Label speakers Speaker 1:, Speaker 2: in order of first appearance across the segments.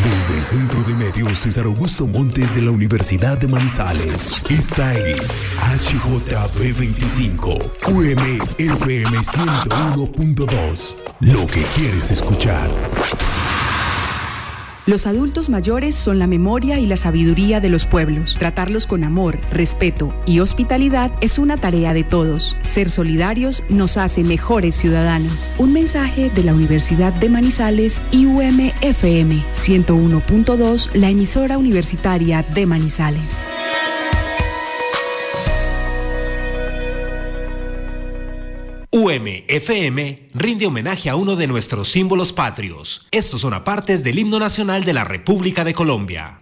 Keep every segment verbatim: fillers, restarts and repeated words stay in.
Speaker 1: Desde el Centro de Medios César Augusto Montes de la Universidad de Manizales, esta es H J B veinticinco, U M F M ciento uno punto dos. Lo que quieres escuchar.
Speaker 2: Los adultos mayores son la memoria y la sabiduría de los pueblos. Tratarlos con amor, respeto y hospitalidad es una tarea de todos. Ser solidarios nos hace mejores ciudadanos. Un mensaje de la Universidad de Manizales y U M F M ciento uno punto dos, la emisora universitaria de Manizales.
Speaker 3: U M F M rinde homenaje a uno de nuestros símbolos patrios. Estos son apartes del himno nacional de la República de Colombia.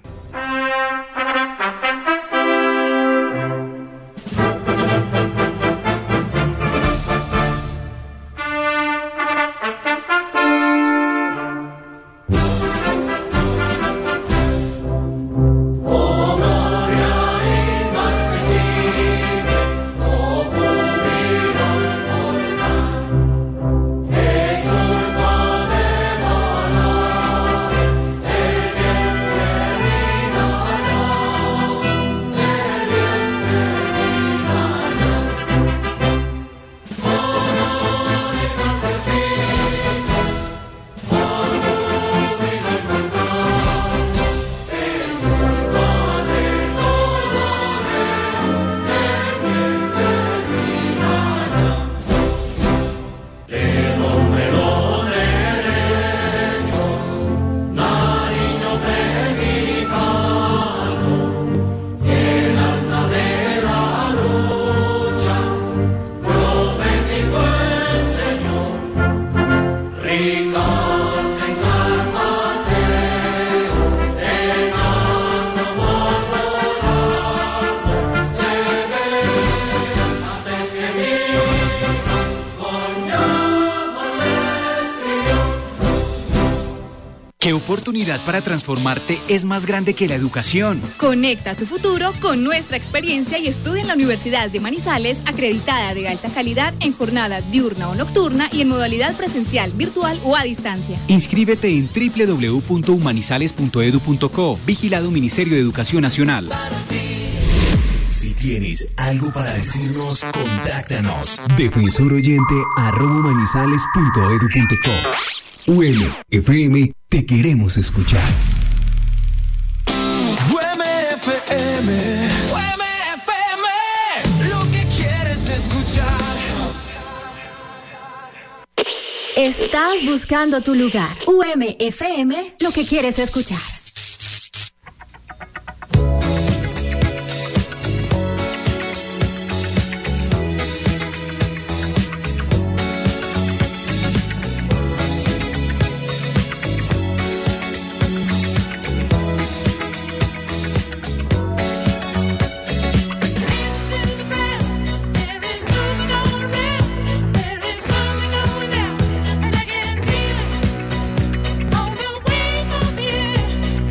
Speaker 4: ¿Qué oportunidad para transformarte es más grande que la educación?
Speaker 5: Conecta tu futuro con nuestra experiencia y estudia en la Universidad de Manizales, acreditada de alta calidad en jornada diurna o nocturna y en modalidad presencial, virtual o a distancia.
Speaker 4: Inscríbete en doble u doble u doble u punto humanizales punto edu punto co, vigilado Ministerio de Educación Nacional.
Speaker 1: Si tienes algo para decirnos, contáctanos. Defensor oyente arroba humanizales punto edu punto co. U M F M, te queremos escuchar.
Speaker 6: U M F M, U M F M, lo que quieres escuchar.
Speaker 7: Estás buscando tu lugar. U M F M, lo que quieres escuchar.
Speaker 6: Yeah.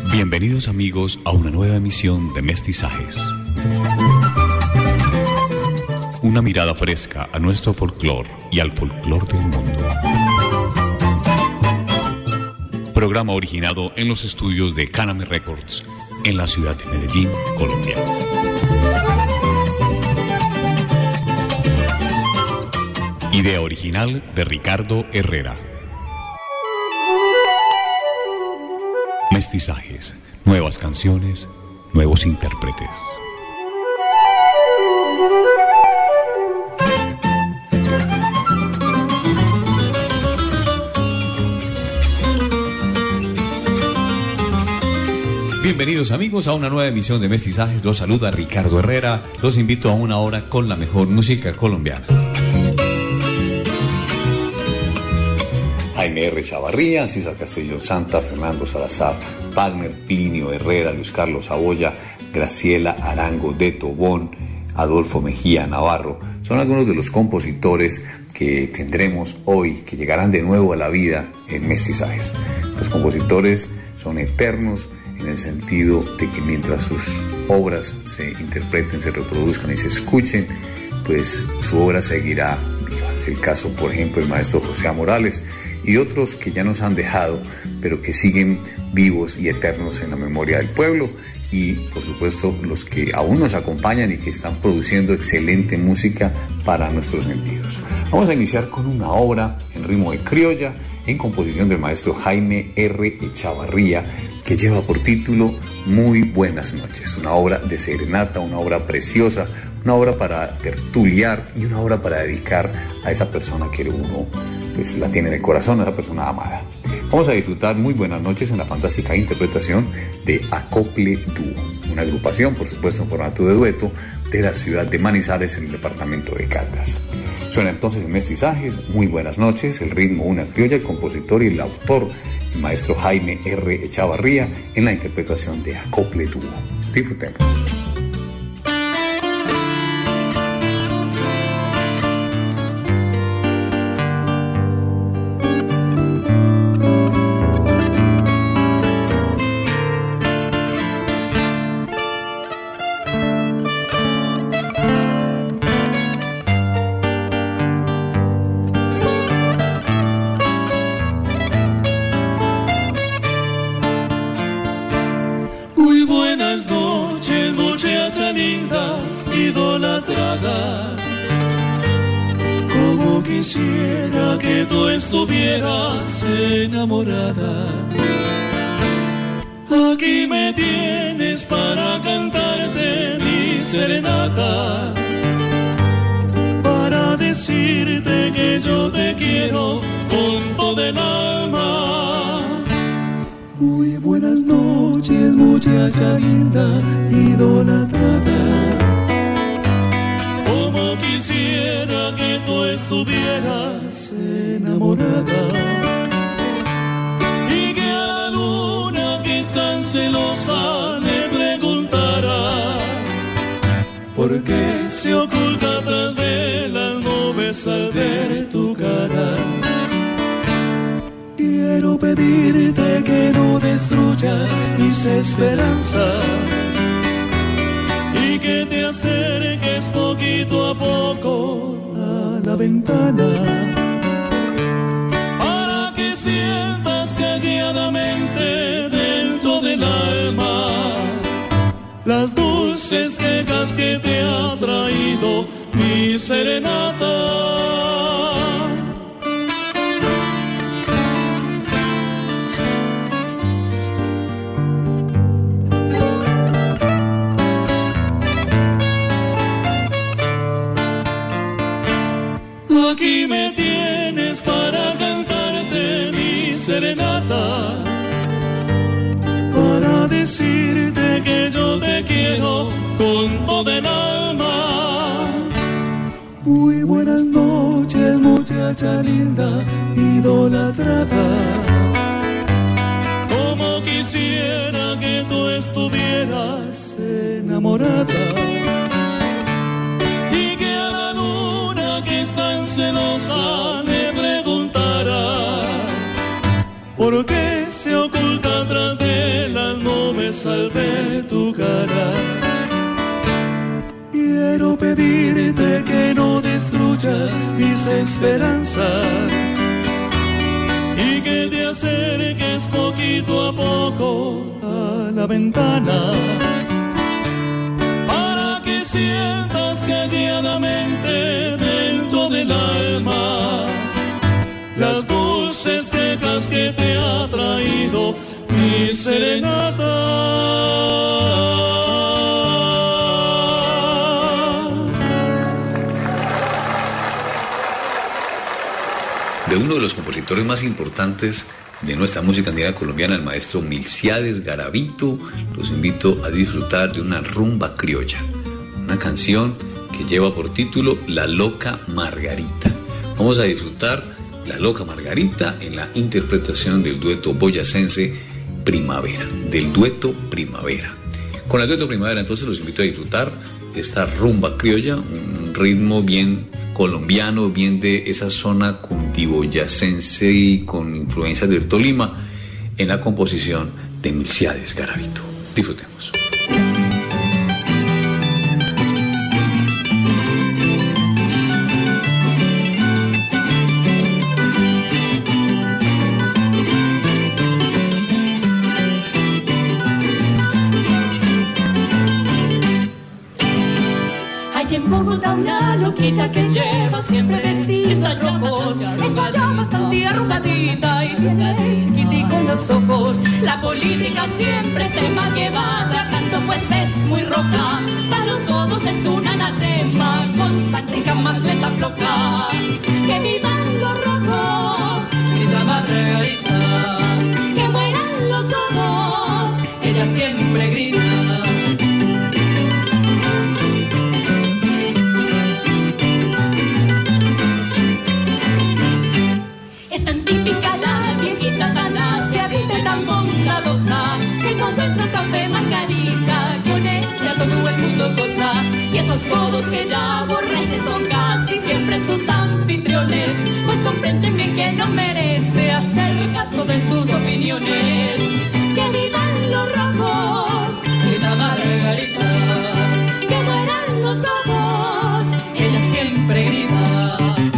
Speaker 4: Bienvenidos amigos a una nueva emisión de Mestizajes. Una mirada fresca a nuestro folclore y al folclore del mundo. Programa originado en los estudios de Caname Records en la ciudad de Medellín, Colombia. Idea original de Ricardo Herrera. Mestizajes, nuevas canciones, nuevos intérpretes. Bienvenidos amigos a una nueva emisión de Mestizajes. Los saluda Ricardo Herrera. Los invito a una hora con la mejor música colombiana. Jaime R. Chavarría, César Castillo Santa, Fernando Salazar, Wagner, Plinio Herrera, Luis Carlos Aboya, Graciela Arango de Tobón, Adolfo Mejía Navarro. Son algunos de los compositores que tendremos hoy, que llegarán de nuevo a la vida en Mestizajes. Los compositores son eternos en el sentido de que mientras sus obras se interpreten, se reproduzcan y se escuchen, pues su obra seguirá viva. Es el caso, por ejemplo, del maestro José Morales y otros que ya nos han dejado, pero que siguen vivos y eternos en la memoria del pueblo, y por supuesto los que aún nos acompañan y que están produciendo excelente música para nuestros sentidos. Vamos a iniciar con una obra en ritmo de criolla, en composición del maestro Jaime R. Echavarría, que lleva por título Muy Buenas Noches, una obra de serenata, una obra preciosa, una obra para tertuliar y una obra para dedicar a esa persona que uno pues, la tiene en el corazón, a esa persona amada. Vamos a disfrutar Muy Buenas Noches en la fantástica interpretación de Acople Dúo, una agrupación, por supuesto, en formato de dueto, de la ciudad de Manizales, en el departamento de Caldas. Suena entonces en Mestizajes, Muy Buenas Noches, el ritmo una criolla, el compositor y el autor, el maestro Jaime R. Echavarría, en la interpretación de Acople Dúo. Disfrutemos.
Speaker 6: Como quisiera que tú estuvieras enamorada. Aquí me tienes para cantarte mi serenata, para decirte que yo te quiero con todo el alma. Muy buenas noches, muchacha linda, idolatrada. Quisiera que tú estuvieras enamorada y que a la luna que es tan celosa le preguntarás por qué se oculta tras de las nubes al ver tu cara. Quiero pedirte que no destruyas mis esperanzas y que te acerques poquito a poco a la ventana, para que sientas calladamente dentro del alma las dulces quejas que te ha traído mi serenata. Aquí me tienes para cantarte mi serenata, para decirte que yo te quiero con todo el alma. Muy buenas noches, muchacha linda, idolatrada. Como quisiera que tú estuvieras enamorada y que a la luna que es tan celosa le preguntará por qué se oculta tras de las nubes escuchas mis esperanzas y que te acerques poquito a poco a la ventana para que sientas calladamente dentro del alma las dulces quejas que te ha traído mi serenata.
Speaker 4: De uno de los compositores más importantes de nuestra música andina colombiana, el maestro Milciades Garavito, los invito a disfrutar de una rumba criolla, una canción que lleva por título La Loca Margarita. Vamos a disfrutar La Loca Margarita en la interpretación del dueto boyacense Primavera, del dueto Primavera. Con el dueto Primavera entonces los invito a disfrutar esta rumba criolla, un ritmo bien colombiano, bien de esa zona cundiboyacense y con influencias del Tolima, en la composición de Milciades Garavito. Disfrutemos.
Speaker 8: En Bogotá una loquita que lleva siempre vestida rojos. Esta llama tan tía arrugadita y tiene chiquitico los ojos. La política siempre es tema que va tratando, pues es muy roca. Para los godos es un anatema constante y jamás les afloja. Que vivan los rojos, grita Margarita. Que mueran los godos, ella siempre grita. Que cuando entra café Margarita, con ella todo el mundo goza. Y esos codos que ella aborrece son casi siempre sus anfitriones, pues comprenden bien que no merece hacer caso de sus opiniones. Que vivan los rojos, grita Margarita. Que mueran los rojos, ella siempre grita.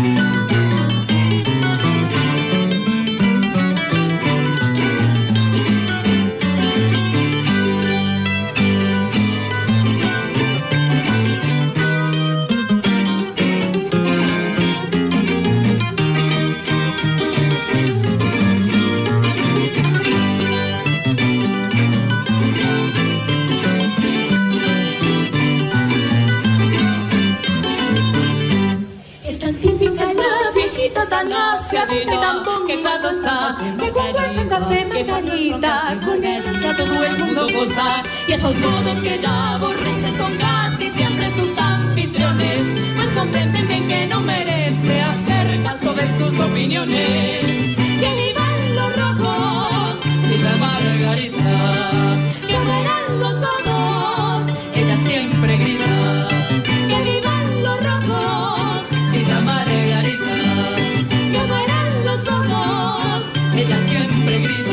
Speaker 8: Tan aseadita, que cadosa, que cuando entra en café Margarita, con ella todo el mundo goza. Y esos godos que ella aborrece son casi siempre sus anfitriones, pues comprenden bien que no merece hacer caso de sus opiniones. Que vivan los rojos, viva Margarita. Que mueran los godos, ella siempre grita. Que vivan los rojos, viva Margarita. Ella siempre grita.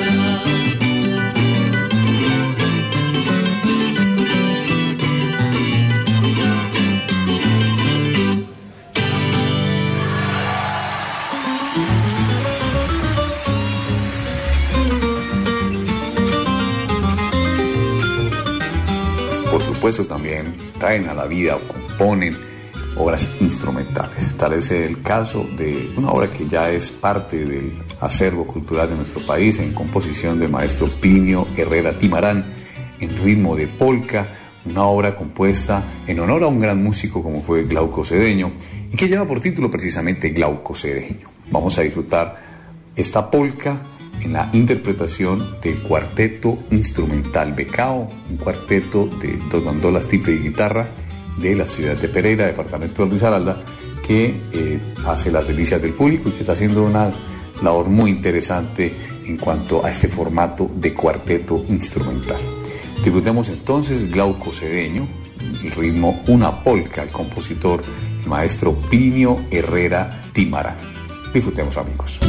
Speaker 4: Por supuesto también traen a la vida o componen obras instrumentales. Tal es el caso de una obra que ya es parte del acervo cultural de nuestro país, en composición del maestro Plinio Herrera Timarán, en ritmo de polka, una obra compuesta en honor a un gran músico como fue Glauco Cedeño, y que lleva por título precisamente Glauco Cedeño. Vamos a disfrutar esta polka en la interpretación del Cuarteto Instrumental Becao, un cuarteto de dos bandolas, tiple y guitarra, de la ciudad de Pereira, departamento de Risaralda, que eh, hace las delicias del público y que está haciendo una labor muy interesante en cuanto a este formato de cuarteto instrumental. Disfrutemos entonces Glauco Cedeño, el ritmo Una Polka, el compositor, el maestro Plinio Herrera Timarán. Disfrutemos, amigos.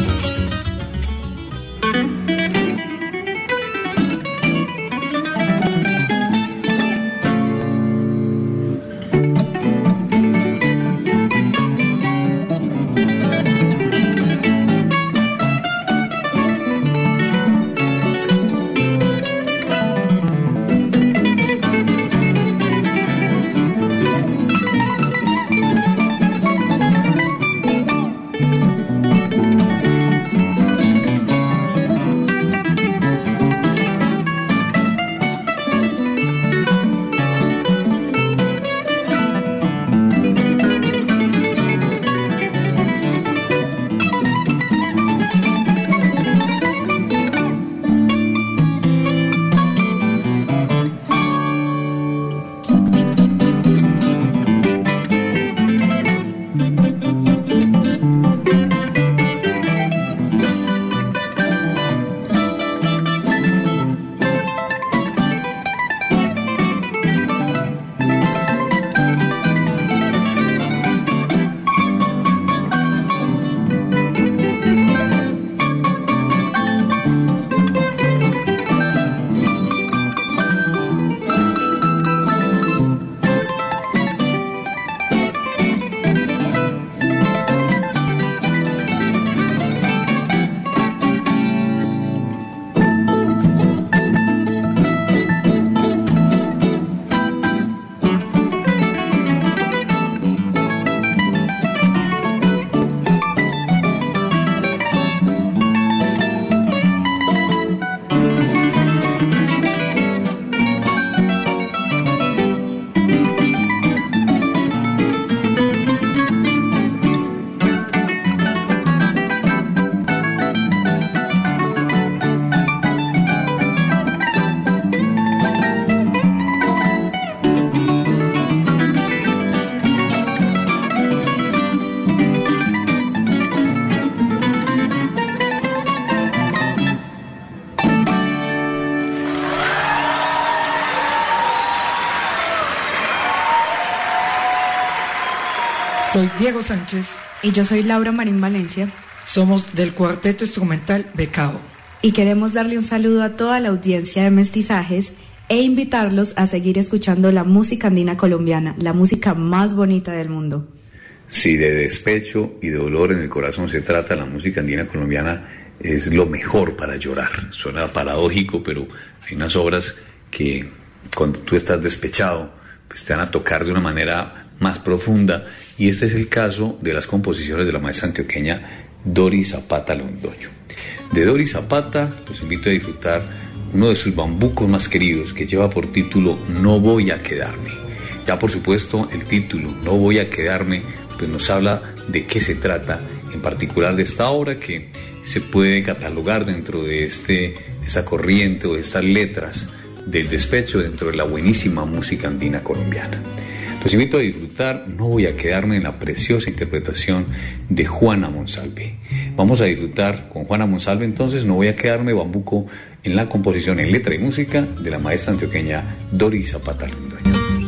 Speaker 9: Soy Diego Sánchez.
Speaker 2: Y yo soy Laura Marín Valencia.
Speaker 9: Somos del Cuarteto Instrumental Becao.
Speaker 2: Y queremos darle un saludo a toda la audiencia de Mestizajes e invitarlos a seguir escuchando la música andina colombiana, la música más bonita del mundo.
Speaker 4: Si de despecho y de dolor en el corazón se trata, la música andina colombiana es lo mejor para llorar. Suena paradójico, pero hay unas obras que cuando tú estás despechado, pues te van a tocar de una manera más profunda, y este es el caso de las composiciones de la maestra antioqueña Doris Zapata Londoño. De Doris Zapata, los invito a disfrutar uno de sus bambucos más queridos, que lleva por título No voy a quedarme. Ya por supuesto el título No voy a quedarme pues nos habla de qué se trata, en particular de esta obra que se puede catalogar dentro de este, esta corriente o de estas letras del despecho dentro de la buenísima música andina colombiana. Los invito a disfrutar No voy a quedarme en la preciosa interpretación de Juana Monsalve. Vamos a disfrutar con Juana Monsalve entonces No voy a quedarme, bambuco en la composición en letra y música de la maestra antioqueña Doris Zapata Londoño.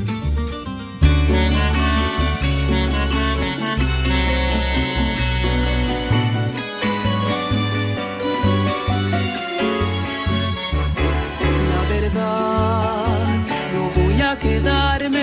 Speaker 8: Quedarme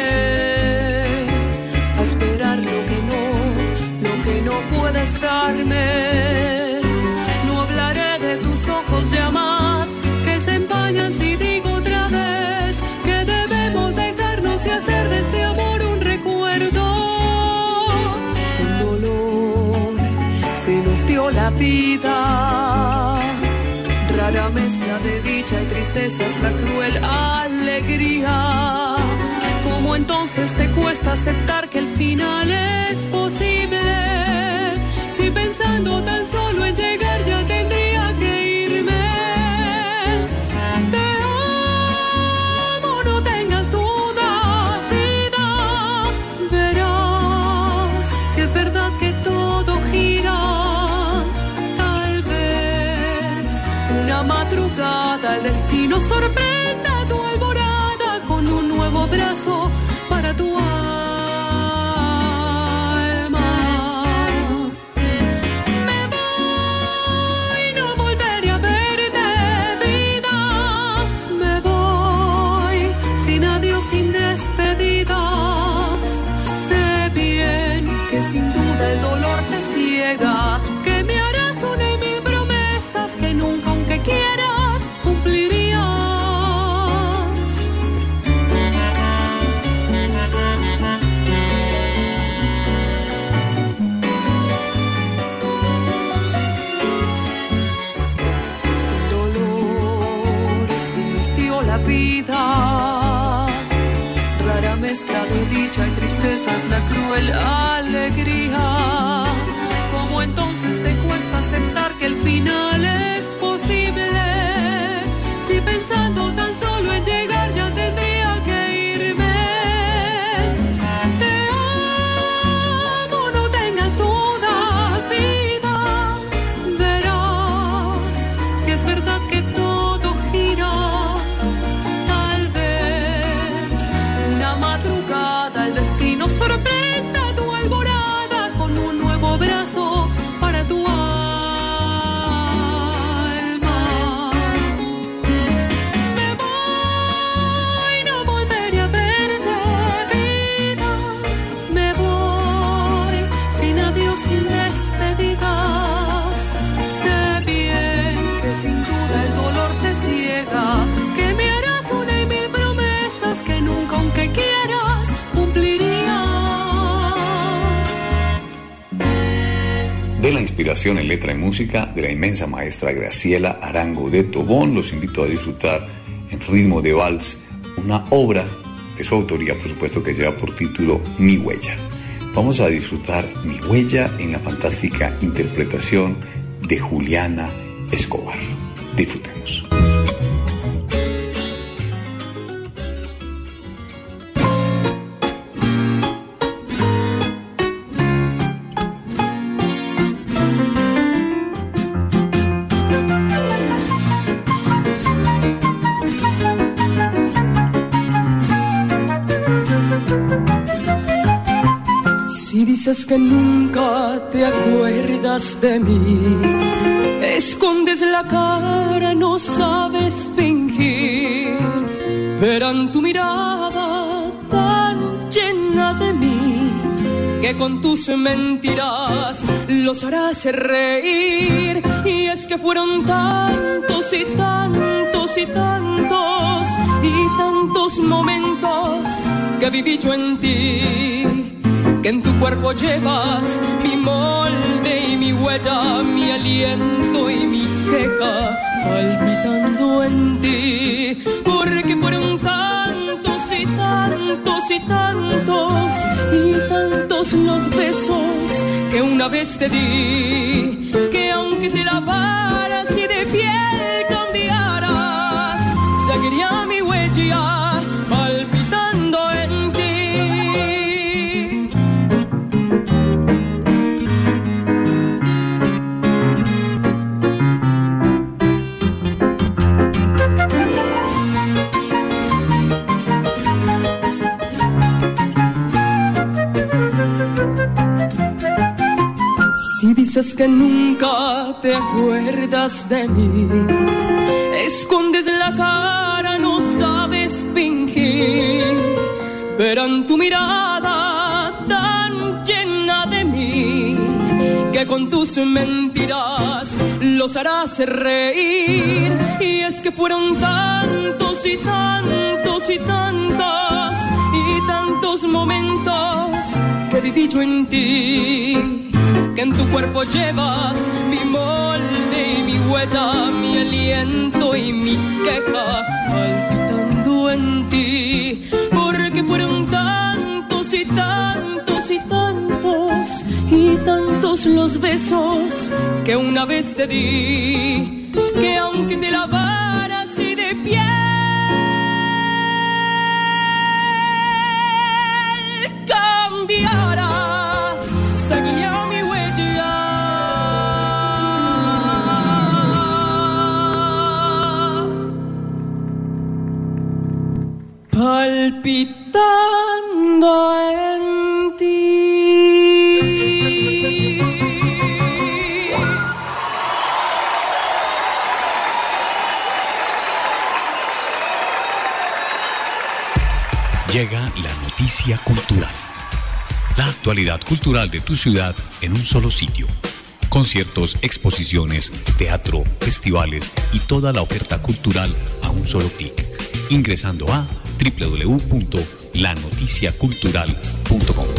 Speaker 8: a esperar lo que no, lo que no puede estarme. No hablaré de tus ojos ya más, que se empañan si digo otra vez que debemos dejarnos y hacer de este amor un recuerdo. Con dolor se nos dio la vida, rara mezcla de dicha y tristeza es la cruel alegría. ¿Cómo entonces te cuesta aceptar que el final es posible? Si pensando tan solo en llegar ya tendría que irme. Te amo, no tengas dudas, vida. Verás si es verdad que todo gira. Tal vez una madrugada el destino sorprenda tu alborada con un nuevo brazo para tu alma. Me voy, no volveré a verte, vida. Me voy, sin adiós, sin despedidas. Sé bien que sin duda el dolor te ciega, que me harás una y mil promesas que nunca, aunque quieras, cumplirías. Vida, rara mezcla de dicha y tristeza es la cruel alegría. ¿Cómo entonces te cuesta aceptar que el final es posible? Si pensando tan solo en llegar ya tendría que irme. Te amo, no tengas dudas, vida. Verás si es verdad que todo gira. Madrugada el destino sorprenda tu alborada con un nuevo brazo para tu alma. Me voy, no volveré a verte, vida. Me voy, sin adiós, sin despedidas. Sé bien que sin duda el dolor te ciega, que me harás una y mil promesas que nunca, aunque quieras, cumplirías.
Speaker 4: De la inspiración en letra y música de la inmensa maestra Graciela Arango de Tobón, los invito a disfrutar en ritmo de vals una obra de su autoría, por supuesto, que lleva por título Mi Huella. Vamos a disfrutar Mi Huella en la fantástica interpretación de Juliana Escobar. Disfrutemos.
Speaker 10: dices que nunca te acuerdas de mí, escondes la cara, no sabes fingir. Verán tu mirada tan llena de mí, que con tus mentiras los harás reír. Y es que fueron tantos y tantos y tantos y tantos momentos que viví yo en ti, que en tu cuerpo llevas mi molde y mi huella, mi aliento y mi queja palpitando en ti. Porque fueron tantos y tantos y tantos y tantos los besos que una vez te di, que aunque te lavaras y de piel cambiaras, seguiría mi huella palpitando en ti. Si dices que nunca te acuerdas de mí, escondes la cara, no sabes fingir. Verán tu mirada tan llena de mí, que con tus mentiras los harás reír. Y es que fueron tantos y tantos y tantos y tantos momentos que viví yo en ti, que en tu cuerpo llevas mi molde y mi huella, mi aliento y mi queja palpitando en ti. Porque fueron tantos y tantos y tantos y tantos los besos que una vez te di, que aunque te lavaras y de piel cambiaras, seguiría mi huella palpitando en ti.
Speaker 1: Llega la noticia cultural. La actualidad cultural de tu ciudad en un solo sitio. Conciertos, exposiciones, teatro, festivales y toda la oferta cultural a un solo clic. Ingresando a doble u doble u doble u punto la noticia cultural punto com.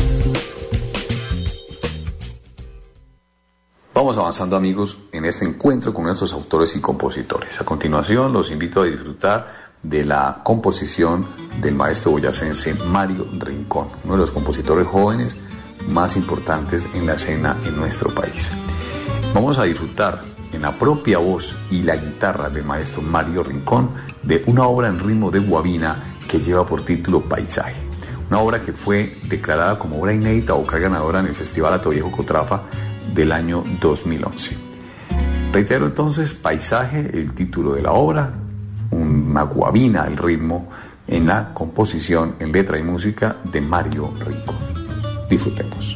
Speaker 4: Vamos avanzando, amigos, en este encuentro con nuestros autores y compositores. A continuación, los invito a disfrutar de la composición del maestro boyacense Mario Rincón, uno de los compositores jóvenes más importantes en la escena en nuestro país. Vamos a disfrutar en la propia voz y la guitarra del maestro Mario Rincón de una obra en ritmo de guabina que lleva por título Paisaje, una obra que fue declarada como obra inédita vocal ganadora en el Festival Atoviejo Cotrafa del año dos mil once. Reitero entonces, Paisaje, el título de la obra, una guabina al ritmo en la composición en letra y música de Mario Rincón. Disfrutemos.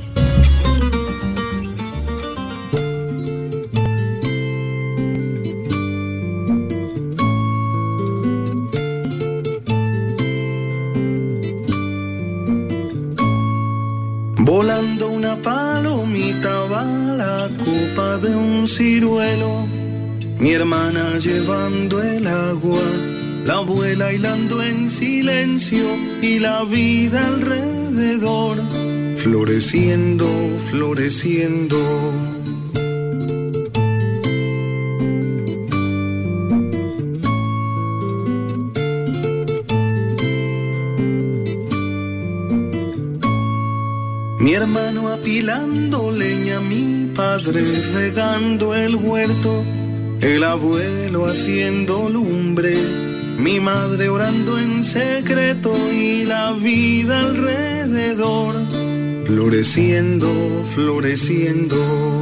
Speaker 6: Volando una palomita va la copa de un ciruelo, mi hermana llevando el agua, la abuela hilando en silencio y la vida alrededor, floreciendo, floreciendo. Mi hermano apilando leña, mi padre regando el huerto, el abuelo haciendo lumbre, mi madre orando en secreto y la vida alrededor, floreciendo, floreciendo.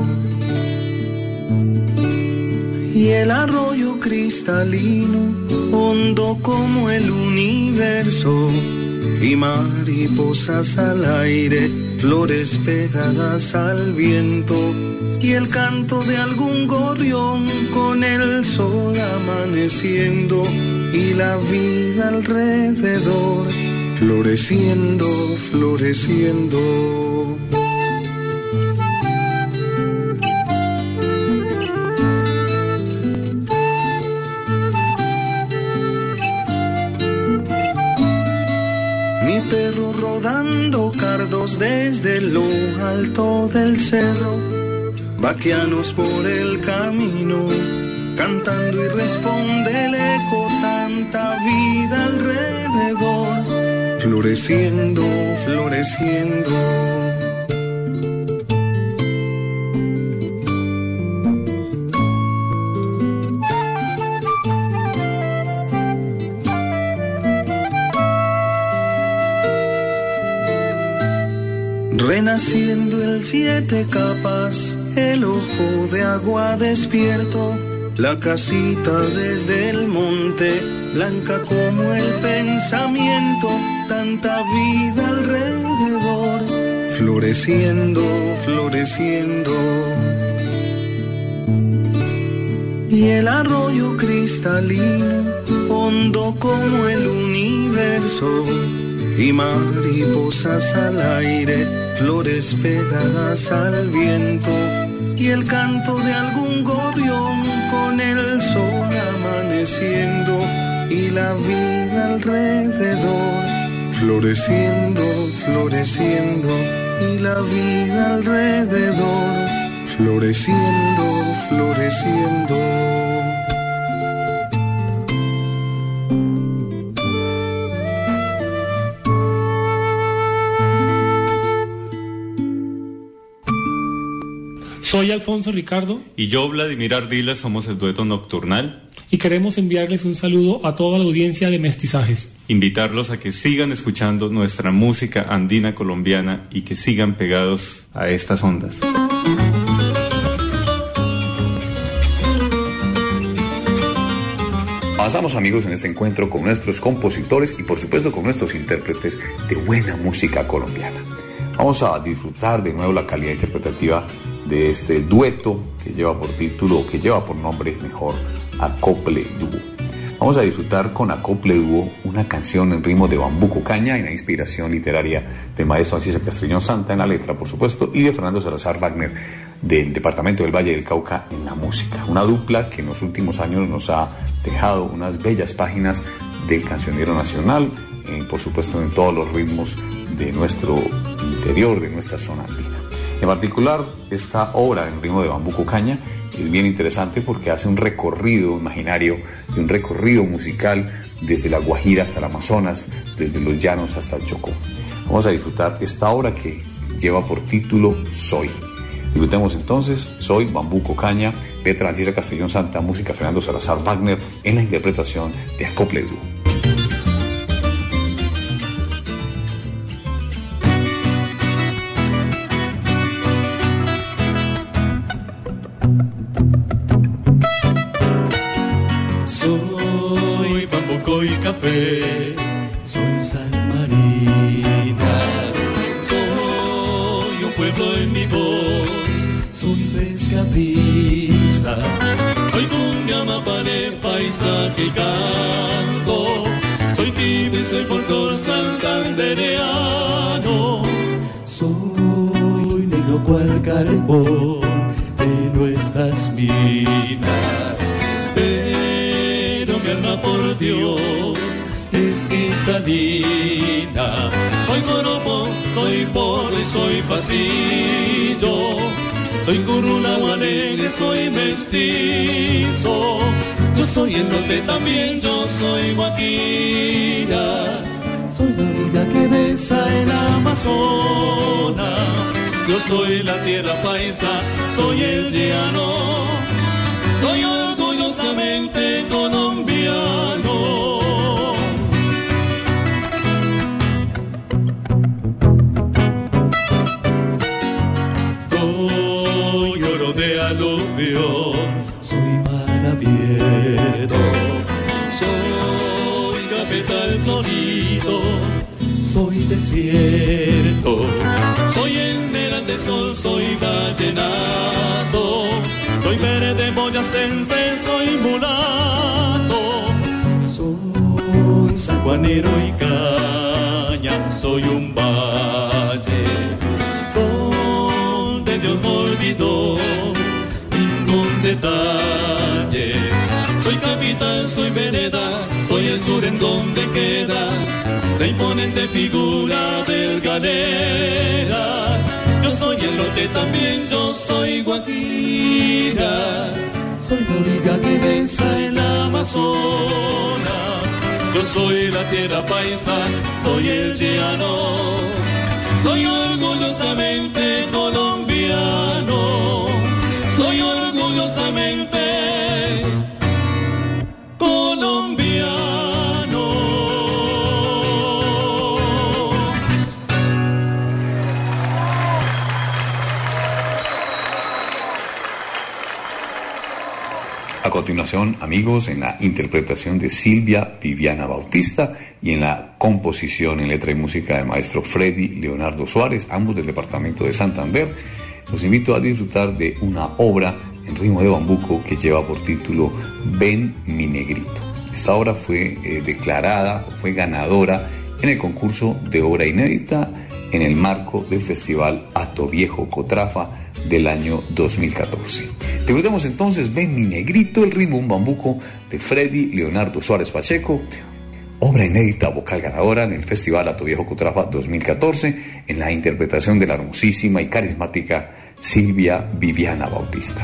Speaker 6: Y el arroyo cristalino, hondo como el universo, y mariposas al aire
Speaker 11: flores pegadas al viento y el canto de algún gorrión con el sol amaneciendo y la vida alrededor, floreciendo, floreciendo. Mi perro rodando cardos desde lo alto del cerro, vaquianos por el camino, cantando y responde el eco, tanta vida alrededor, floreciendo, floreciendo. Renaciendo el siete capas, el ojo de agua despierto, la casita desde el monte, blanca como el pensamiento, tanta vida alrededor, floreciendo, floreciendo. Y el arroyo cristalino, hondo como el universo, y mariposas al aire, flores pegadas al viento, y el canto de algún gorrión con el sol amaneciendo, y la vida alrededor, floreciendo, floreciendo, y la vida alrededor, floreciendo, floreciendo.
Speaker 12: Soy Alfonso Ricardo.
Speaker 13: Y yo, Vladimir Ardila, somos el dueto nocturnal.
Speaker 12: Y queremos enviarles un saludo a toda la audiencia de Mestizajes.
Speaker 13: Invitarlos a que sigan escuchando nuestra música andina colombiana y que sigan pegados a estas ondas.
Speaker 4: Avanzamos, amigos, en este encuentro con nuestros compositores y por supuesto con nuestros intérpretes de buena música colombiana. Vamos a disfrutar de nuevo la calidad interpretativa de este dueto que lleva por título, que lleva por nombre mejor, Acople Dúo. Vamos a disfrutar con Acople Dúo una canción en ritmo de Bambuco Caña, en la inspiración literaria del maestro Alcides Castrillón Santa en la letra, por supuesto, y de Fernando Salazar Wagner del departamento del Valle del Cauca en la música. Una dupla que en los últimos años nos ha dejado unas bellas páginas del cancionero nacional, eh, por supuesto en todos los ritmos de nuestro interior, de nuestra zona andina. En particular, esta obra en ritmo de Bambuco Caña es bien interesante porque hace un recorrido imaginario y un recorrido musical desde la Guajira hasta el Amazonas, desde los llanos hasta el Chocó. Vamos a disfrutar esta obra que lleva por título Soy. Disfrutemos entonces Soy, Bambuco Caña, letra Alcides Castrillón Santa, música Fernando Salazar Wagner, en la interpretación de Acople Dúo.
Speaker 6: Soy sal marina, soy un pueblo en mi voz, soy pesca brisa, soy cumbia mapane paisa que canto, soy tibia, soy folclor santandereano, soy negro cual carbón de nuestras minas, pero mi alma por Dios es cristalina. Soy joropo, soy poro y soy pasillo, soy curulao alegre, soy mestizo, yo soy el norte también, yo soy guaquira, soy la orilla que besa el Amazonas, yo soy la tierra paisa, soy el llano, soy orgullosamente colombiano. Soy maraviero, soy cafetal florido, soy desierto, soy esmeralda de sol, soy vallenato, soy verde boyacense, soy mulato, soy sanjuanero y caña, soy un valle donde Dios me olvidó ningún detalle. Soy capital, soy vereda, soy el sur en donde queda la imponente figura del Galeras. Yo soy el norte también, yo soy Guajira, soy la orilla que besa el Amazonas. Yo soy la tierra paisa, soy el llano, soy orgullosamente colombiano, soy orgullosamente
Speaker 4: A continuación, amigos, en la interpretación de Silvia Viviana Bautista y en la composición en letra y música del maestro Freddy Leonardo Suárez, ambos del departamento de Santander, los invito a disfrutar de una obra en ritmo de bambuco que lleva por título Ven mi negrito. Esta obra fue eh, declarada, fue ganadora en el concurso de obra inédita en el marco del Festival Atoviejo Cotrafa del año dos mil catorce. Disfrutemos entonces Ven mi negrito, el ritmo un bambuco de Freddy Leonardo Suárez Pacheco, obra inédita vocal ganadora en el Festival Atoviejo Cotrafa dos mil catorce, en la interpretación de la hermosísima y carismática Silvia Viviana Bautista.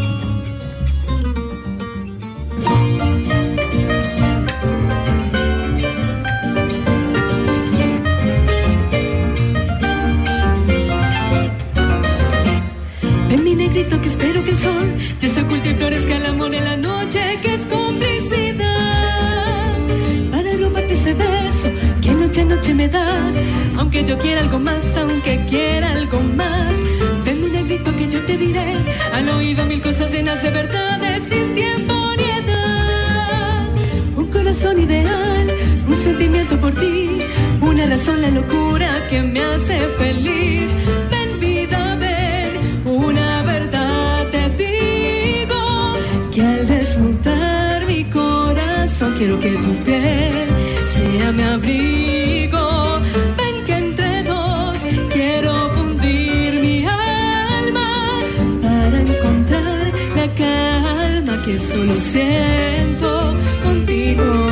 Speaker 10: Que espero que el sol ya se oculte y florezca el amor en la noche, que es complicidad para robarte ese beso que noche a noche me das. Aunque yo quiera algo más, aunque quiera algo más, ven mi negrito que yo te diré al oído mil cosas llenas de verdades sin tiempo ni edad. Un corazón ideal, un sentimiento por ti, una razón, la locura que me hace feliz. Ven vida, ven, una verdad te digo, que al desnudar mi corazón quiero que tu piel sea mi abrigo. Ven que entre dos quiero fundir mi alma para encontrar la calma que solo siento contigo.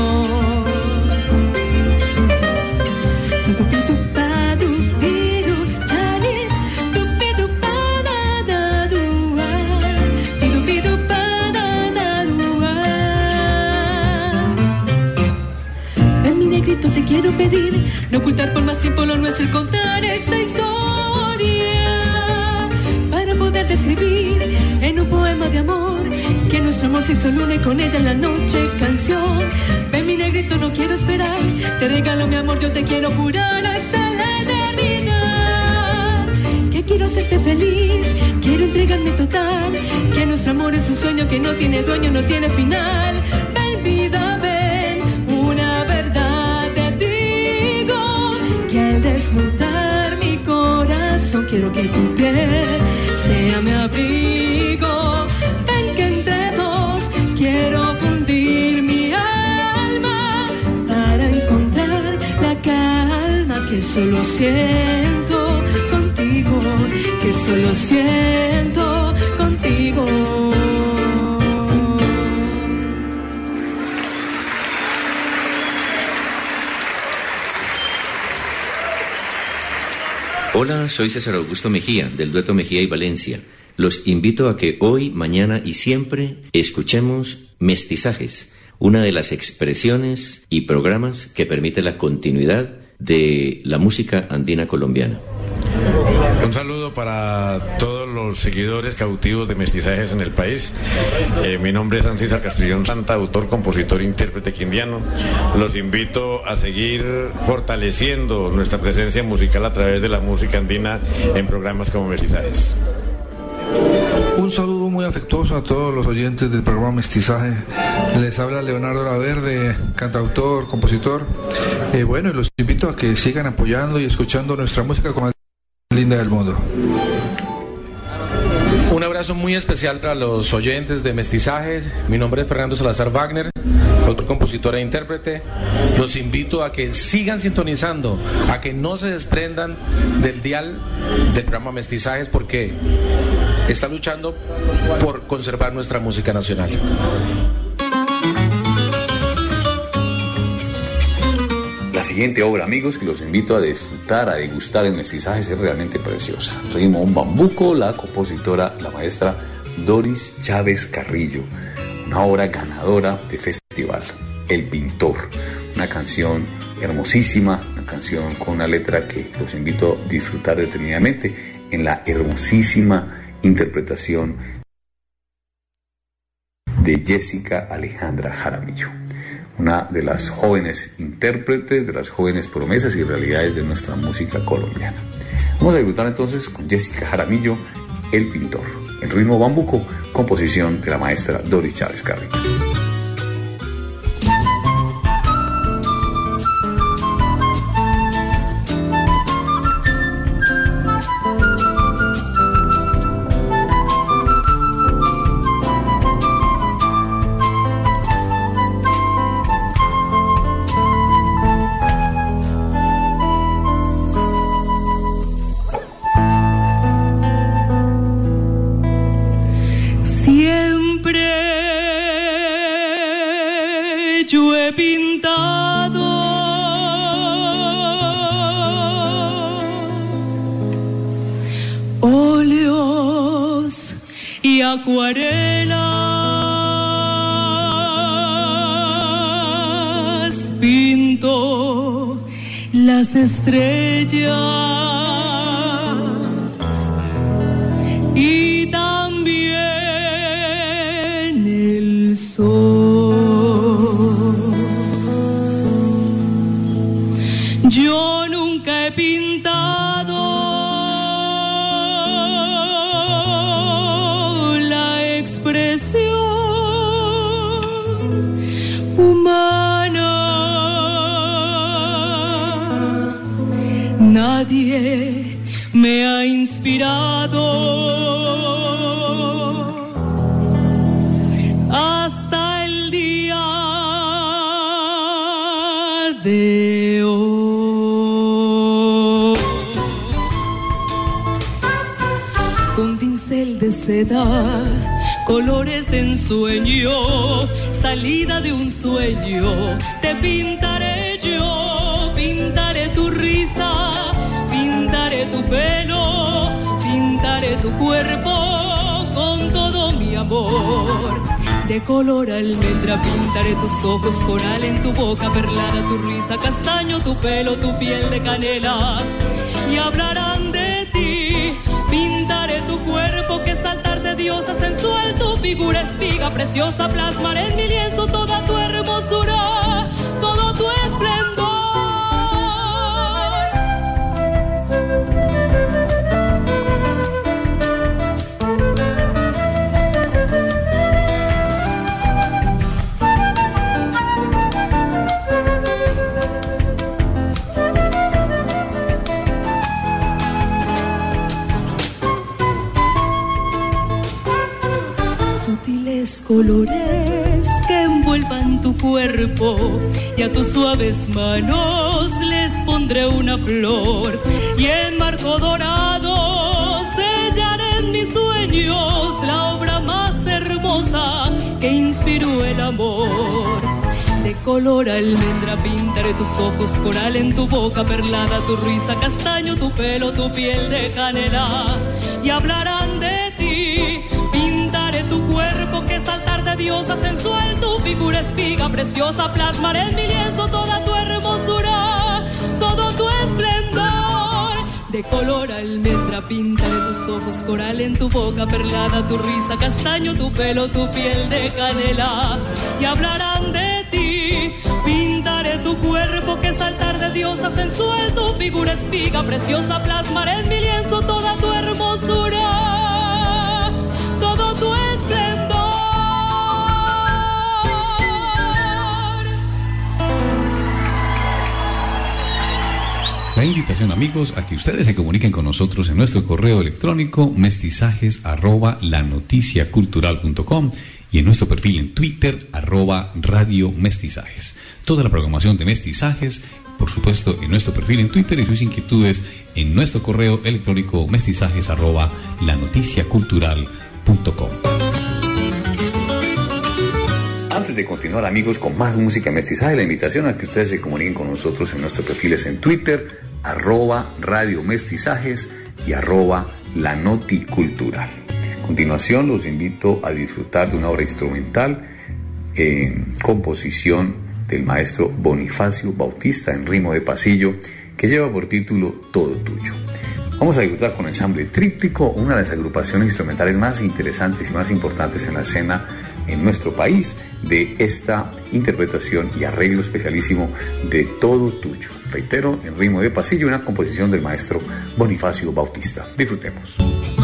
Speaker 10: Te quiero pedir no ocultar por más tiempo lo nuestro y contar esta historia para poder describir en un poema de amor que nuestro amor se hizo luna y con ella en la noche canción. Ven mi negrito, no quiero esperar, te regalo mi amor, yo te quiero jurar hasta la eternidad, que quiero hacerte feliz, quiero entregarme total, que nuestro amor es un sueño que no tiene dueño, no tiene final. Ven vida, ven, una verdad desnudar mi corazón quiero que tu piel sea mi abrigo. Ven que entre dos quiero fundir mi alma para encontrar la calma que solo siento contigo, que solo siento contigo.
Speaker 14: Hola, soy César Augusto Mejía, del dueto Mejía y Valencia. Los invito a que hoy, mañana y siempre escuchemos Mestizajes, una de las expresiones y programas que permite la continuidad de la música andina colombiana.
Speaker 15: Un saludo para todos los seguidores cautivos de Mestizajes en el país. Eh, mi nombre es César Castrillón Santa, autor, compositor, intérprete quindiano. Los invito a seguir fortaleciendo nuestra presencia musical a través de la música andina en programas como Mestizajes.
Speaker 16: Un saludo muy afectuoso a todos los oyentes del programa Mestizaje. Les habla Leonardo Laverde, cantautor, compositor. Eh, bueno, y los invito a que sigan apoyando y escuchando nuestra música como más linda del mundo.
Speaker 17: Un abrazo muy especial para los oyentes de Mestizajes. Mi nombre es Fernando Salazar Wagner, autor, compositor e intérprete. Los invito a que sigan sintonizando, a que no se desprendan del dial del programa Mestizajes, porque está luchando por conservar nuestra música nacional.
Speaker 4: La siguiente obra, amigos, que los invito a disfrutar, a degustar en Mestizajes, es realmente preciosa. Ritmo un bambuco, la compositora, la maestra Doris Chávez Carrillo. Una obra ganadora de festival, El Pintor. Una canción hermosísima, una canción con una letra que los invito a disfrutar detenidamente en la hermosísima interpretación de Jessica Alejandra Jaramillo, una de las jóvenes intérpretes, de las jóvenes promesas y realidades de nuestra música colombiana. Vamos a disfrutar entonces con Jessica Jaramillo, El Pintor, el ritmo bambuco, composición de la maestra Doris Chávez Carrillo.
Speaker 10: Acuarelas, pinto las estrellas y también el sol. Yo nunca he pintado nadie me ha inspirado hasta el día de hoy. Con pincel de seda, colores de ensueño, salida de un sueño, te pintaré yo, pintaré tu risa, pintaré tu pelo, pintaré tu cuerpo con todo mi amor. De color almendra pintaré tus ojos, coral en tu boca perlada, tu risa castaño, tu pelo, tu piel de canela, y hablarán de ti. Pintaré tu cuerpo que saltar de diosa sensual, tu figura espiga preciosa, plasmaré en mi lienzo toda tu hermosura, todo tu esplendor. Colores que envuelvan tu cuerpo y a tus suaves manos les pondré una flor, y en marco dorado sellaré en mis sueños la obra más hermosa que inspiró el amor. De color almendra pintaré tus ojos, coral en tu boca perlada, tu risa castaño, tu pelo, tu piel de canela, y hablarán de ti. Pintaré tu cuerpo que saltar de diosa sensual, tu figura espiga preciosa, plasmaré en mi lienzo toda tu hermosura, todo tu esplendor. De color almendra pintaré tus ojos, coral en tu boca perlada, tu risa castaño, tu pelo, tu piel de canela, y hablarán de ti. Pintaré tu cuerpo que saltar de diosa sensual, tu figura espiga preciosa, plasmaré en mi lienzo toda tu hermosura,
Speaker 18: nuestra invitación, amigos, a que ustedes se comuniquen con nosotros en nuestro correo electrónico mestizajes arroba lanoticiacultural punto com y en nuestro perfil en Twitter arroba Radio Mestizajes. Toda la programación de Mestizajes, por supuesto, en nuestro perfil en Twitter y sus inquietudes en nuestro correo electrónico mestizajes arroba lanoticiacultural punto com.
Speaker 4: Antes de continuar, amigos, con más música mestizaje, la invitación a que ustedes se comuniquen con nosotros en nuestros perfiles en Twitter, arroba Radio Mestizajes y arroba La Noticultural. A continuación, los invito a disfrutar de una obra instrumental en composición del maestro Bonifacio Bautista en ritmo de pasillo, que lleva por título Todo Tuyo. Vamos a disfrutar con Ensamble Tríptico, una de las agrupaciones instrumentales más interesantes y más importantes en la escena en nuestro país, de esta interpretación y arreglo especialísimo de Todo Tuyo. Reitero, en ritmo de pasillo, una composición del maestro Bonifacio Bautista. Disfrutemos.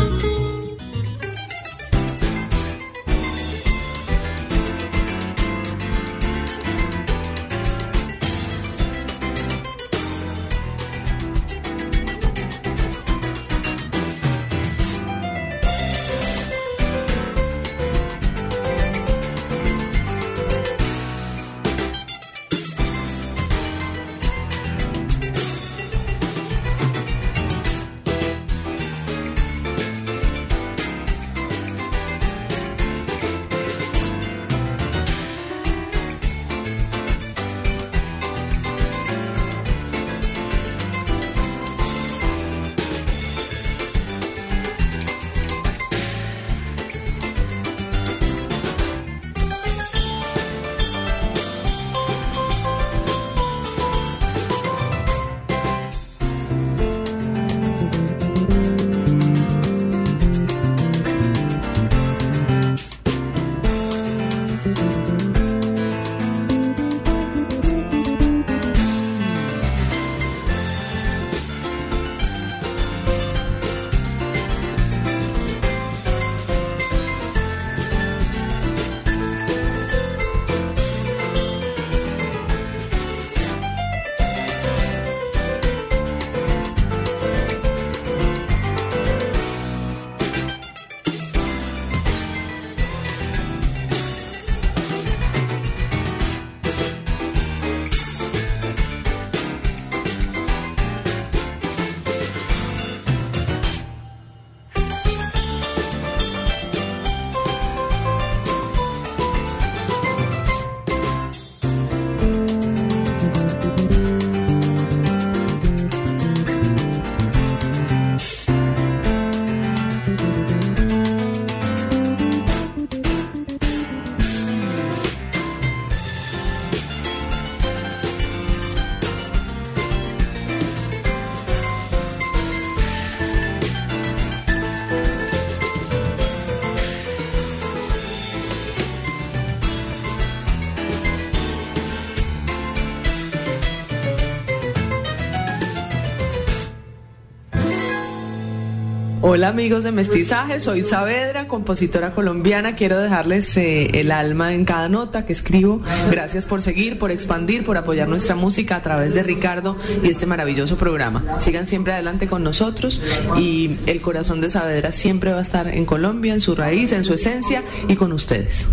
Speaker 19: Hola amigos de Mestizaje, soy Saavedra, compositora colombiana. Quiero dejarles eh, el alma en cada nota que escribo. Gracias por seguir, por expandir, por apoyar nuestra música a través de Ricardo y este maravilloso programa. Sigan siempre adelante con nosotros y el corazón de Saavedra siempre va a estar en Colombia, en su raíz, en su esencia y con ustedes.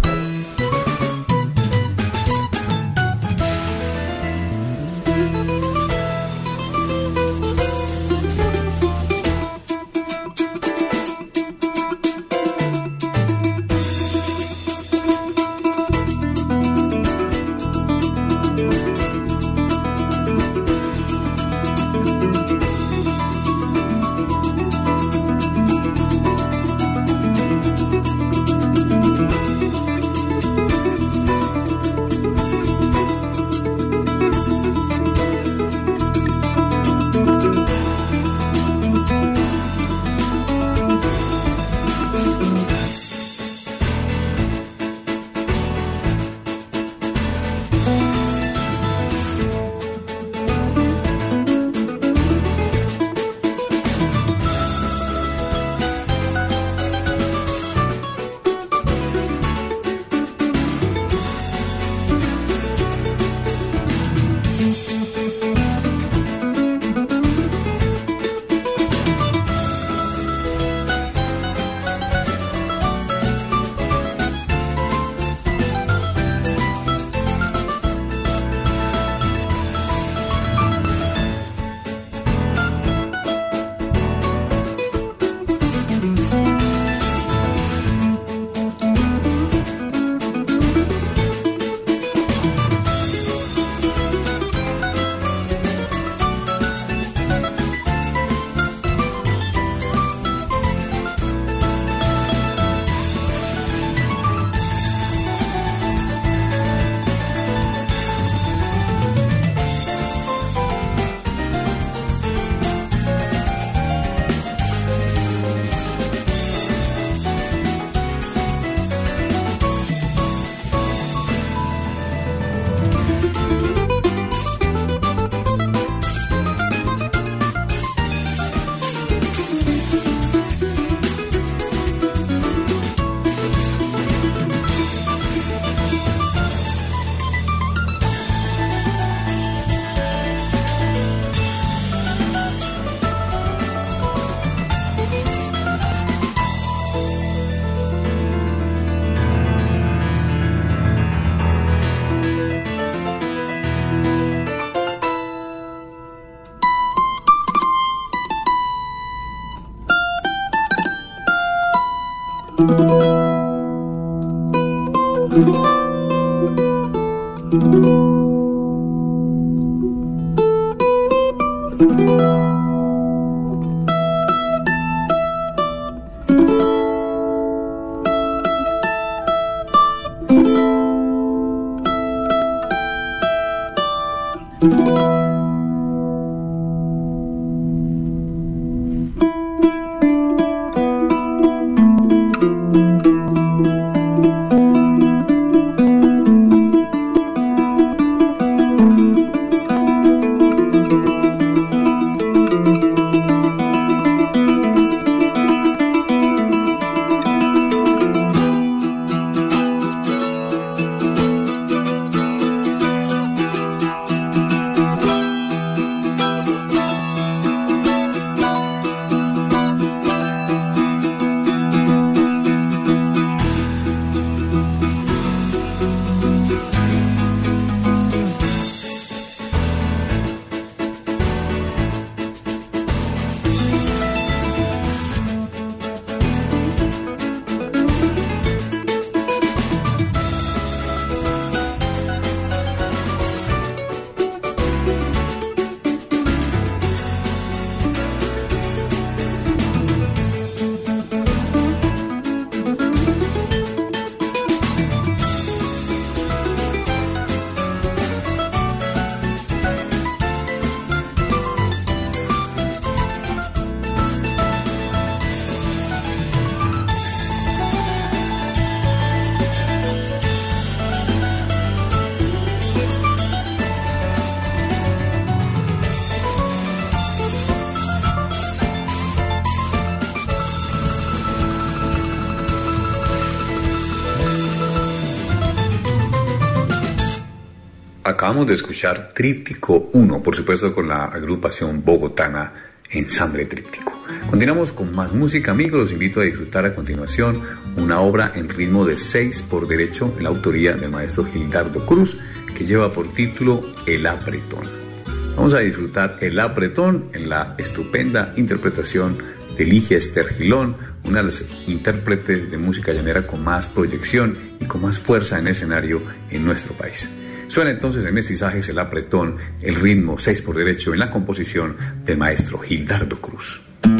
Speaker 4: Acabamos de escuchar Tríptico uno, por supuesto con la agrupación bogotana Ensamble Tríptico. Continuamos con más música, amigos. Los invito a disfrutar a continuación una obra en ritmo de seis por derecho, en la autoría del maestro Gildardo Cruz, que lleva por título El Apretón. Vamos a disfrutar El Apretón en la estupenda interpretación de Ligia Esther Gilón, una de las intérpretes de música llanera con más proyección y con más fuerza en escenario en nuestro país. Suena entonces en Mestizajes El Apretón, el ritmo seis por derecho en la composición del maestro Gildardo Cruz.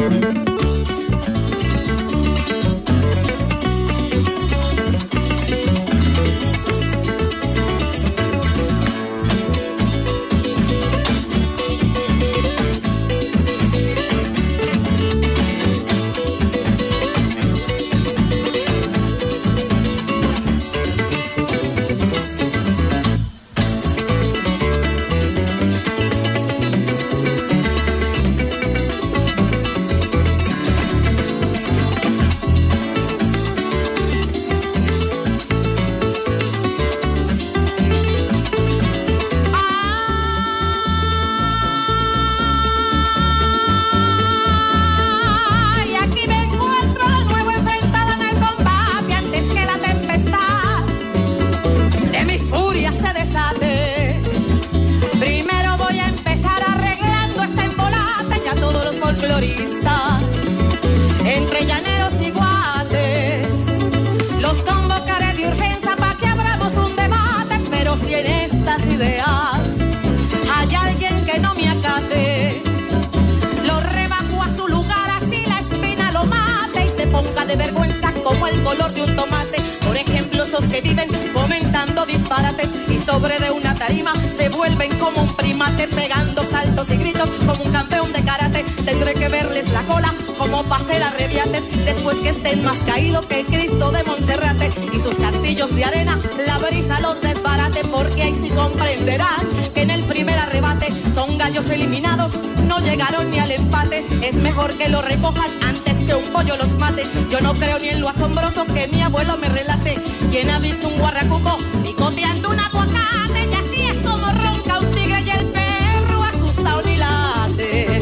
Speaker 20: Entre llaneros y guates los convocaré de urgencia para que abramos un debate. Pero si en estas ideas hay alguien que no me acate, lo rebajo a su lugar, así la espina lo mate y se ponga de vergüenza como el color de un tomate. Por ejemplo, esos que viven comentando disparates y sobre de una tarima se vuelven como un primate, pegando saltos y gritos como un campeón de karate. Tendré que verles la cola como para hacer arrebiates, después que estén más caídos que el Cristo de Monserrate y sus castillos de arena la brisa los desbarate. Porque ahí sí comprenderán que en el primer arrebate son gallos eliminados, no llegaron ni al empate. Es mejor que lo recojan antes que un pollo los mate. Yo no creo ni en lo asombroso que mi abuelo me relate. ¿Quién ha visto un guarracuco picoteando un aguacate? Y así es como ronca un tigre y el perro asustado ni late.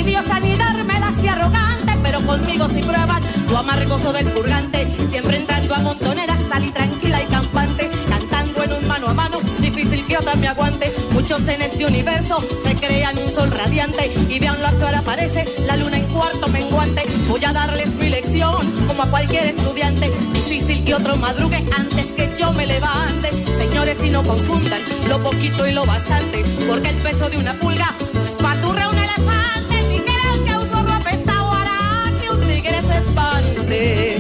Speaker 20: envidiosa ni dármelas de arrogante, pero conmigo si prueban su amargoso del purgante. Siempre entrando a montoneras salí tranquila y campante, cantando en un mano a mano, difícil que otra me aguante. Muchos en este universo se crean un sol radiante y vean lo que ahora parece la luna en cuarto menguante. Voy a darles mi lección como a cualquier estudiante, difícil que otro madrugue antes que yo me levante. Señores, y no confundan lo poquito y lo bastante, porque el peso de una pulga no es paturra un elefante, ni crean que un zorro apesta o hará que un tigre se espante.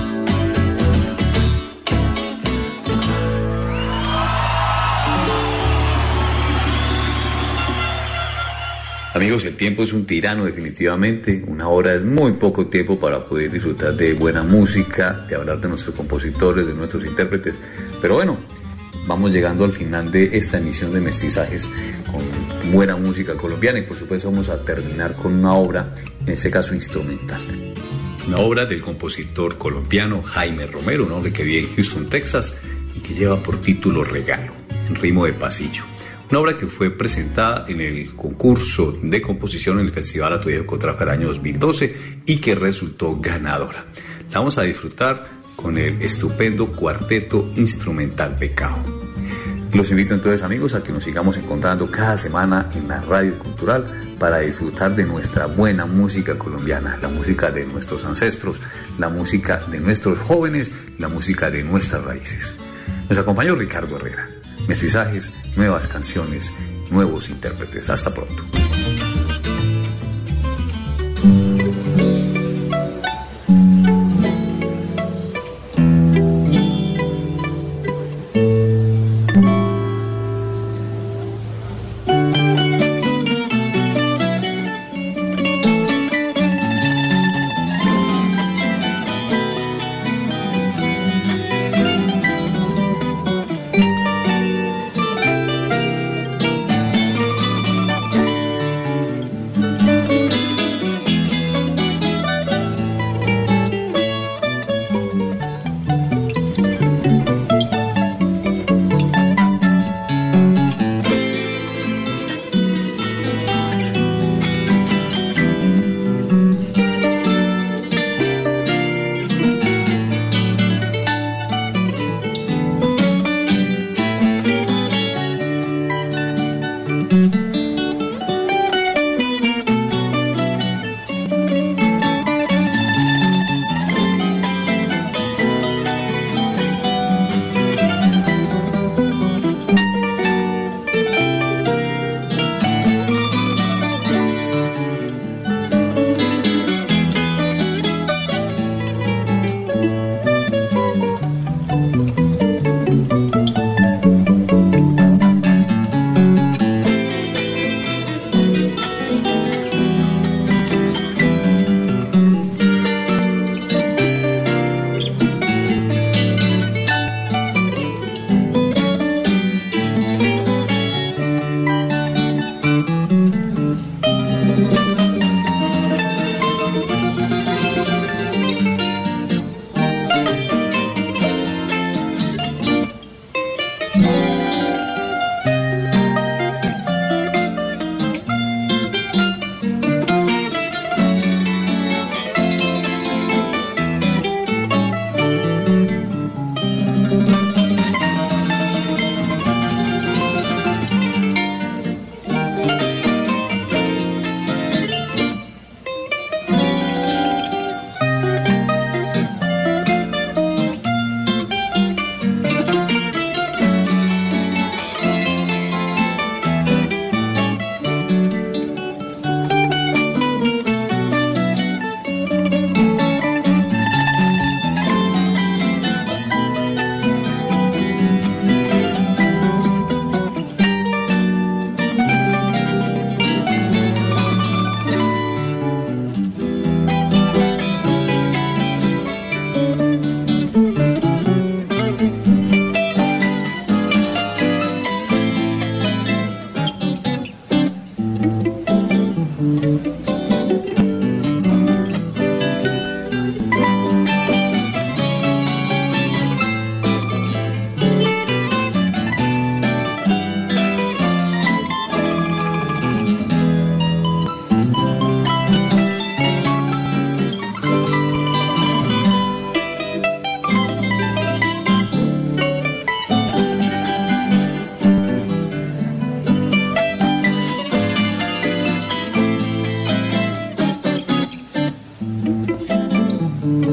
Speaker 4: Amigos, el tiempo es un tirano definitivamente, una hora es muy poco tiempo para poder disfrutar de buena música, de hablar de nuestros compositores, de nuestros intérpretes, pero bueno, vamos llegando al final de esta emisión de Mestizajes con buena música colombiana y por supuesto vamos a terminar con una obra, en este caso instrumental. Una obra del compositor colombiano Jaime Romero, un hombre que vive en Houston, Texas y que lleva por título Regalo, en ritmo de pasillo. Una obra que fue presentada en el concurso de composición en el Festival Atuyejo Cotrafa del año dos mil doce y que resultó ganadora. La vamos a disfrutar con el estupendo cuarteto instrumental Becao. Los invito entonces, amigos, a que nos sigamos encontrando cada semana en la Radio Cultural para disfrutar de nuestra buena música colombiana, la música de nuestros ancestros, la música de nuestros jóvenes, la música de nuestras raíces. Nos acompañó Ricardo Herrera. Mestizajes, nuevas canciones, nuevos intérpretes. Hasta pronto.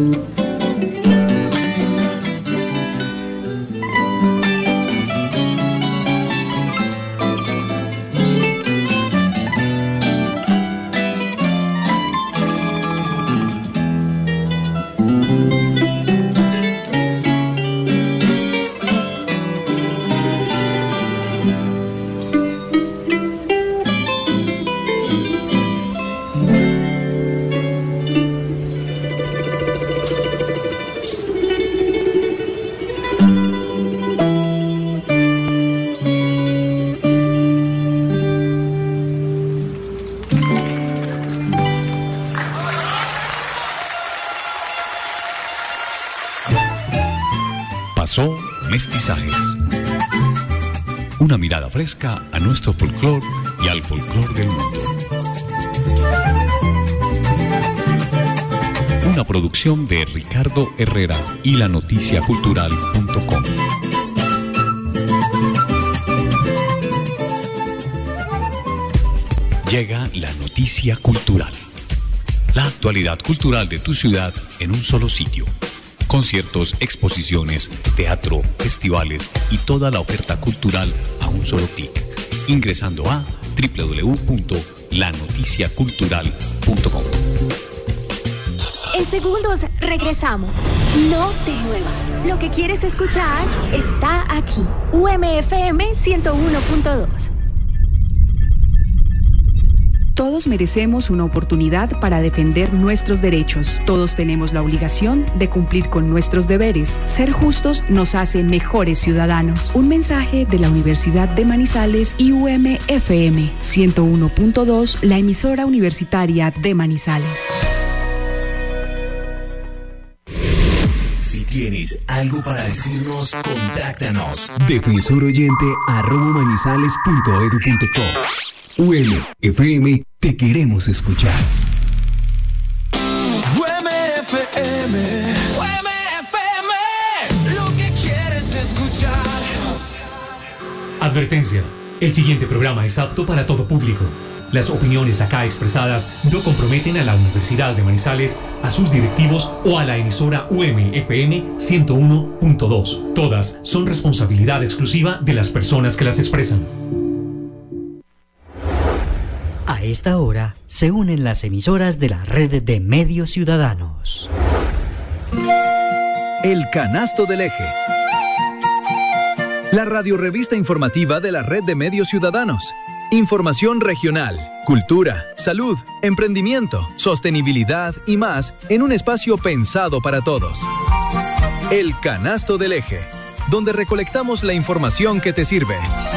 Speaker 18: Pasó Mestizajes. Una mirada fresca a nuestro folclor y al folclor del mundo. Una producción de Ricardo Herrera y la noticia cultural punto com. Llega la noticia cultural. La actualidad cultural de tu ciudad en un solo sitio. Conciertos, exposiciones, teatro, festivales y toda la oferta cultural a un solo clic. Ingresando a doble u doble u doble u punto la noticia cultural punto com.
Speaker 7: En segundos regresamos. No te muevas. Lo que quieres escuchar está aquí. U M F M ciento uno punto dos.
Speaker 2: Todos merecemos una oportunidad para defender nuestros derechos. Todos tenemos la obligación de cumplir con nuestros deberes. Ser justos nos hace mejores ciudadanos. Un mensaje de la Universidad de Manizales y U M F M ciento uno punto dos, la emisora universitaria de Manizales.
Speaker 1: Si tienes algo para decirnos, contáctanos. Defensoroyente arroba manizales punto edu punto co. U M F M, te queremos escuchar.
Speaker 6: U M F M, U M F M, lo que quieres escuchar.
Speaker 3: Advertencia: el siguiente programa es apto para todo público. Las opiniones acá expresadas no comprometen a la Universidad de Manizales, a sus directivos o a la emisora U M F M ciento uno punto dos. Todas son responsabilidad exclusiva de las personas que las expresan.
Speaker 21: A esta hora se unen las emisoras de la red de medios ciudadanos.
Speaker 22: El Canasto del Eje. La radiorrevista informativa de la red de medios ciudadanos. Información regional, cultura, salud, emprendimiento, sostenibilidad y más en un espacio pensado para todos. El Canasto del Eje, donde recolectamos la información que te sirve.